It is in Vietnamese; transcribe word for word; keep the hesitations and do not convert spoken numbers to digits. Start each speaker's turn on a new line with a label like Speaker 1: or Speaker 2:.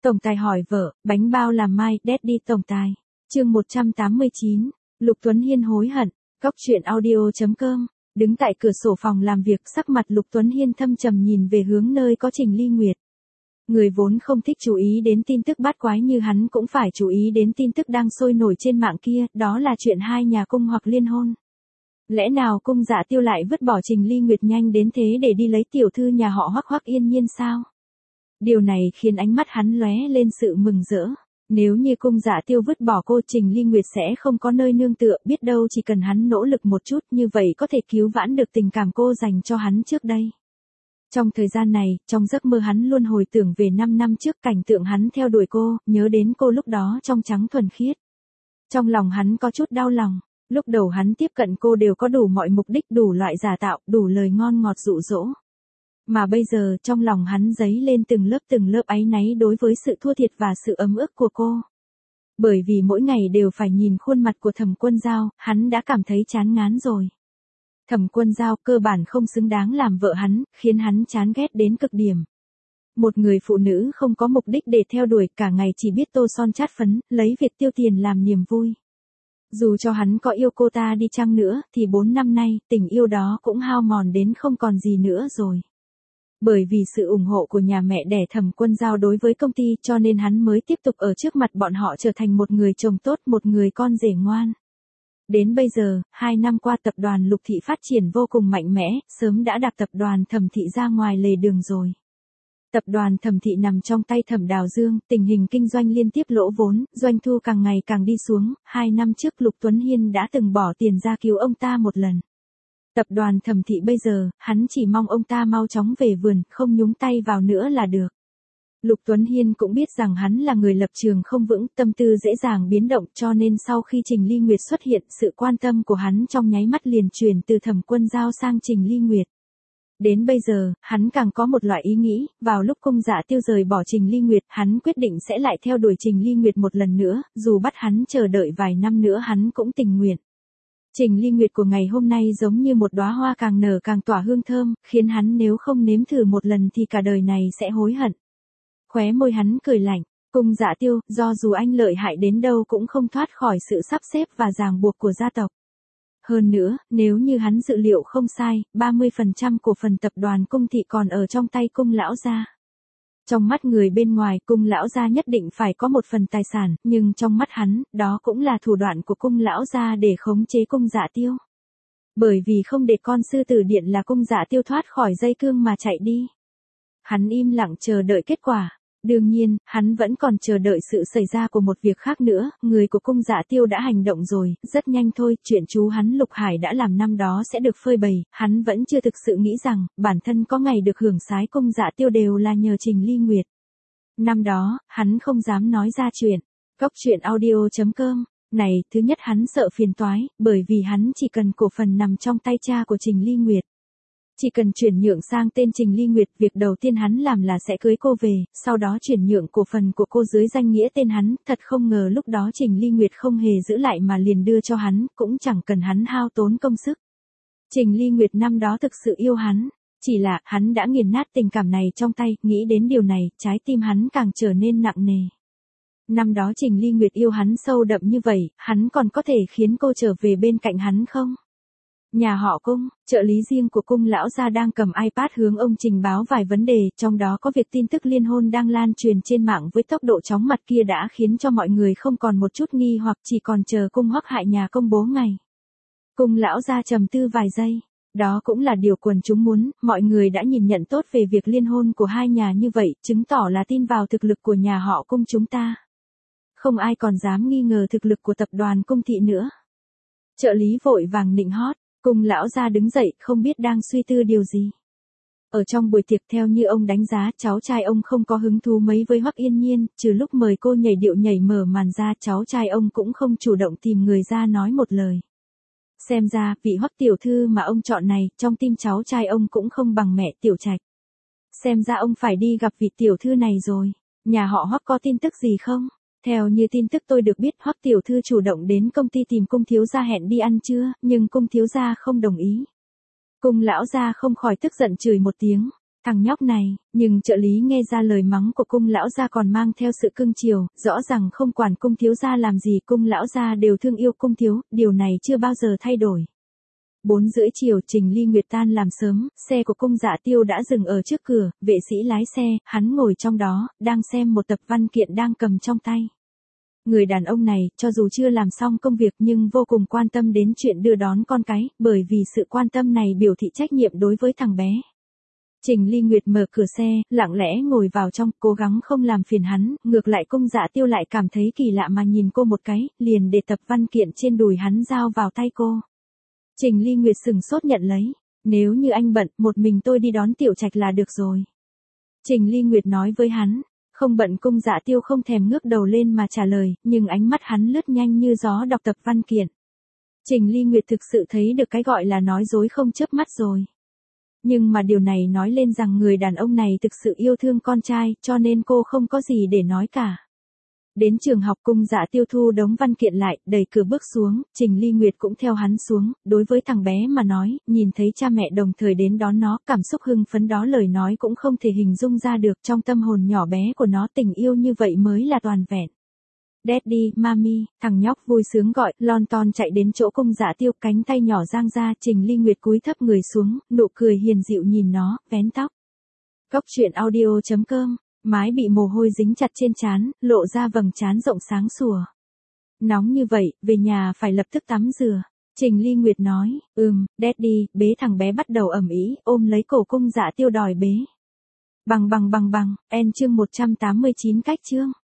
Speaker 1: Tổng tài hỏi vợ, bánh bao làm mai, Daddy tổng tài. Chương một trăm tám mươi chín, Lục Tuấn Hiên hối hận. Góc truyện audio chấm com. Đứng tại cửa sổ phòng làm việc, sắc mặt Lục Tuấn Hiên thâm trầm nhìn về hướng nơi có Trình Ly Nguyệt. Người vốn không thích chú ý đến tin tức bát quái như hắn cũng phải chú ý đến tin tức đang sôi nổi trên mạng kia, đó là chuyện hai nhà cung hoặc liên hôn. Lẽ nào cung Dạ Tiêu lại vứt bỏ Trình Ly Nguyệt nhanh đến thế để đi lấy tiểu thư nhà họ Hoắc Hoắc Yên Nhiên sao? Điều này khiến ánh mắt hắn lóe lên sự mừng rỡ. Nếu như cung Dạ Tiêu vứt bỏ cô, Trình Ly Nguyệt sẽ không có nơi nương tựa, biết đâu chỉ cần hắn nỗ lực một chút như vậy có thể cứu vãn được tình cảm cô dành cho hắn trước đây. Trong thời gian này, trong giấc mơ hắn luôn hồi tưởng về năm năm trước cảnh tượng hắn theo đuổi cô, nhớ đến cô lúc đó trong trắng thuần khiết. Trong lòng hắn có chút đau lòng, lúc đầu hắn tiếp cận cô đều có đủ mọi mục đích, đủ loại giả tạo, đủ lời ngon ngọt dụ dỗ. Mà bây giờ trong lòng hắn dấy lên từng lớp từng lớp áy náy đối với sự thua thiệt và sự ấm ức của cô. Bởi vì mỗi ngày đều phải nhìn khuôn mặt của Thẩm Quân Giao, hắn đã cảm thấy chán ngán rồi. Thẩm Quân Giao cơ bản không xứng đáng làm vợ hắn, khiến hắn chán ghét đến cực điểm. Một người phụ nữ không có mục đích để theo đuổi, cả ngày chỉ biết tô son chát phấn, lấy việc tiêu tiền làm niềm vui. Dù cho hắn có yêu cô ta đi chăng nữa, thì bốn năm nay, tình yêu đó cũng hao mòn đến không còn gì nữa rồi. Bởi vì sự ủng hộ của nhà mẹ đẻ Thẩm Quân Giao đối với công ty cho nên hắn mới tiếp tục ở trước mặt bọn họ trở thành một người chồng tốt, một người con rể ngoan. Đến bây giờ, hai năm qua tập đoàn Lục Thị phát triển vô cùng mạnh mẽ, sớm đã đạp tập đoàn Thẩm Thị ra ngoài lề đường rồi. Tập đoàn Thẩm Thị nằm trong tay Thẩm Đào Dương, tình hình kinh doanh liên tiếp lỗ vốn, doanh thu càng ngày càng đi xuống, hai năm trước Lục Tuấn Hiên đã từng bỏ tiền ra cứu ông ta một lần. Tập đoàn Thẩm Thị bây giờ, hắn chỉ mong ông ta mau chóng về vườn, không nhúng tay vào nữa là được. Lục Tuấn Hiên cũng biết rằng hắn là người lập trường không vững, tâm tư dễ dàng biến động, cho nên sau khi Trình Ly Nguyệt xuất hiện, sự quan tâm của hắn trong nháy mắt liền chuyển từ Thẩm Quân Giao sang Trình Ly Nguyệt. Đến bây giờ, hắn càng có một loại ý nghĩ, vào lúc cung Dạ Tiêu rời bỏ Trình Ly Nguyệt, hắn quyết định sẽ lại theo đuổi Trình Ly Nguyệt một lần nữa, dù bắt hắn chờ đợi vài năm nữa hắn cũng tình nguyện. Trình Ly Nguyệt của ngày hôm nay giống như một đóa hoa càng nở càng tỏa hương thơm, khiến hắn nếu không nếm thử một lần thì cả đời này sẽ hối hận. Khóe môi hắn cười lạnh, cung Dạ Tiêu, do dù anh lợi hại đến đâu cũng không thoát khỏi sự sắp xếp và ràng buộc của gia tộc. Hơn nữa, nếu như hắn dự liệu không sai, ba mươi phần trăm cổ phần tập đoàn Cung Thị còn ở trong tay cung lão gia. Trong mắt người bên ngoài, cung lão gia nhất định phải có một phần tài sản, nhưng trong mắt hắn, đó cũng là thủ đoạn của cung lão gia để khống chế cung Dạ Tiêu. Bởi vì không để con sư tử điện là cung Dạ Tiêu thoát khỏi dây cương mà chạy đi. Hắn im lặng chờ đợi kết quả. Đương nhiên, hắn vẫn còn chờ đợi sự xảy ra của một việc khác nữa, người của cung Dạ Tiêu đã hành động rồi, rất nhanh thôi, chuyện chú hắn Lục Hải đã làm năm đó sẽ được phơi bày, hắn vẫn chưa thực sự nghĩ rằng, bản thân có ngày được hưởng sái cung Dạ Tiêu đều là nhờ Trình Ly Nguyệt. Năm đó, hắn không dám nói ra chuyện. Góc truyện audio chấm com. Này, thứ nhất hắn sợ phiền toái, bởi vì hắn chỉ cần cổ phần nằm trong tay cha của Trình Ly Nguyệt. Chỉ cần chuyển nhượng sang tên Trình Ly Nguyệt, việc đầu tiên hắn làm là sẽ cưới cô về, sau đó chuyển nhượng cổ phần của cô dưới danh nghĩa tên hắn, thật không ngờ lúc đó Trình Ly Nguyệt không hề giữ lại mà liền đưa cho hắn, cũng chẳng cần hắn hao tốn công sức. Trình Ly Nguyệt năm đó thực sự yêu hắn, chỉ là hắn đã nghiền nát tình cảm này trong tay, nghĩ đến điều này, trái tim hắn càng trở nên nặng nề. Năm đó Trình Ly Nguyệt yêu hắn sâu đậm như vậy, hắn còn có thể khiến cô trở về bên cạnh hắn không? Nhà họ Cung, trợ lý riêng của cung lão gia đang cầm iPad hướng ông trình báo vài vấn đề, trong đó có việc tin tức liên hôn đang lan truyền trên mạng với tốc độ chóng mặt kia đã khiến cho mọi người không còn một chút nghi hoặc chỉ còn chờ cung Hoắc Hại nhà công bố ngày. Cung lão gia trầm tư vài giây, đó cũng là điều quần chúng muốn, mọi người đã nhìn nhận tốt về việc liên hôn của hai nhà như vậy, chứng tỏ là tin vào thực lực của nhà họ Cung chúng ta. Không ai còn dám nghi ngờ thực lực của tập đoàn Cung Thị nữa. Trợ lý vội vàng nịnh hót. Cung lão gia đứng dậy, không biết đang suy tư điều gì. Ở trong buổi tiệc theo như ông đánh giá, cháu trai ông không có hứng thú mấy với Hoắc Yên Nhiên, trừ lúc mời cô nhảy điệu nhảy mở màn ra, cháu trai ông cũng không chủ động tìm người ra nói một lời. Xem ra, vị Hoắc tiểu thư mà ông chọn này, trong tim cháu trai ông cũng không bằng mẹ Tiểu Trạch. Xem ra ông phải đi gặp vị tiểu thư này rồi. Nhà họ Hoắc có tin tức gì không? Theo như tin tức tôi được biết, Hoắc tiểu thư chủ động đến công ty tìm cung thiếu gia hẹn đi ăn trưa, nhưng cung thiếu gia không đồng ý. Cung lão gia không khỏi tức giận chửi một tiếng. Thằng nhóc này, nhưng trợ lý nghe ra lời mắng của cung lão gia còn mang theo sự cưng chiều, rõ ràng không quản cung thiếu gia làm gì cung lão gia đều thương yêu cung thiếu, điều này chưa bao giờ thay đổi. Bốn rưỡi chiều Trình Ly Nguyệt tan làm sớm, xe của cung Dạ Tiêu đã dừng ở trước cửa, vệ sĩ lái xe, hắn ngồi trong đó, đang xem một tập văn kiện đang cầm trong tay. Người đàn ông này, cho dù chưa làm xong công việc nhưng vô cùng quan tâm đến chuyện đưa đón con cái, bởi vì sự quan tâm này biểu thị trách nhiệm đối với thằng bé. Trình Ly Nguyệt mở cửa xe, lặng lẽ ngồi vào trong, cố gắng không làm phiền hắn, ngược lại cung Dạ Tiêu lại cảm thấy kỳ lạ mà nhìn cô một cái, liền để tập văn kiện trên đùi hắn giao vào tay cô. Trình Ly Nguyệt sừng sốt nhận lấy, nếu như anh bận, một mình tôi đi đón Tiểu Trạch là được rồi. Trình Ly Nguyệt nói với hắn, không bận. Cung Dạ Tiêu không thèm ngước đầu lên mà trả lời, nhưng ánh mắt hắn lướt nhanh như gió đọc tập văn kiện. Trình Ly Nguyệt thực sự thấy được cái gọi là nói dối không chớp mắt rồi. Nhưng mà điều này nói lên rằng người đàn ông này thực sự yêu thương con trai, cho nên cô không có gì để nói cả. Đến trường học cung Dạ Tiêu thu đống văn kiện lại, đẩy cửa bước xuống, Trình Ly Nguyệt cũng theo hắn xuống, đối với thằng bé mà nói, nhìn thấy cha mẹ đồng thời đến đón nó, cảm xúc hưng phấn đó lời nói cũng không thể hình dung ra được, trong tâm hồn nhỏ bé của nó tình yêu như vậy mới là toàn vẹn. Daddy, Mami, thằng nhóc vui sướng gọi, lon ton chạy đến chỗ cung Dạ Tiêu, cánh tay nhỏ dang ra, Trình Ly Nguyệt cúi thấp người xuống, nụ cười hiền dịu nhìn nó, vén tóc. Cốc truyện audio chấm com. Mái bị mồ hôi dính chặt trên trán, lộ ra vầng trán rộng sáng sủa. Nóng như vậy, về nhà phải lập tức tắm rửa. Trình Ly Nguyệt nói, ừm, Daddy, bế thằng bé bắt đầu ầm ĩ, ôm lấy cổ cung Dạ Tiêu đòi bế. Bằng bằng bằng bằng, en chương một trăm tám mươi chín cách chương.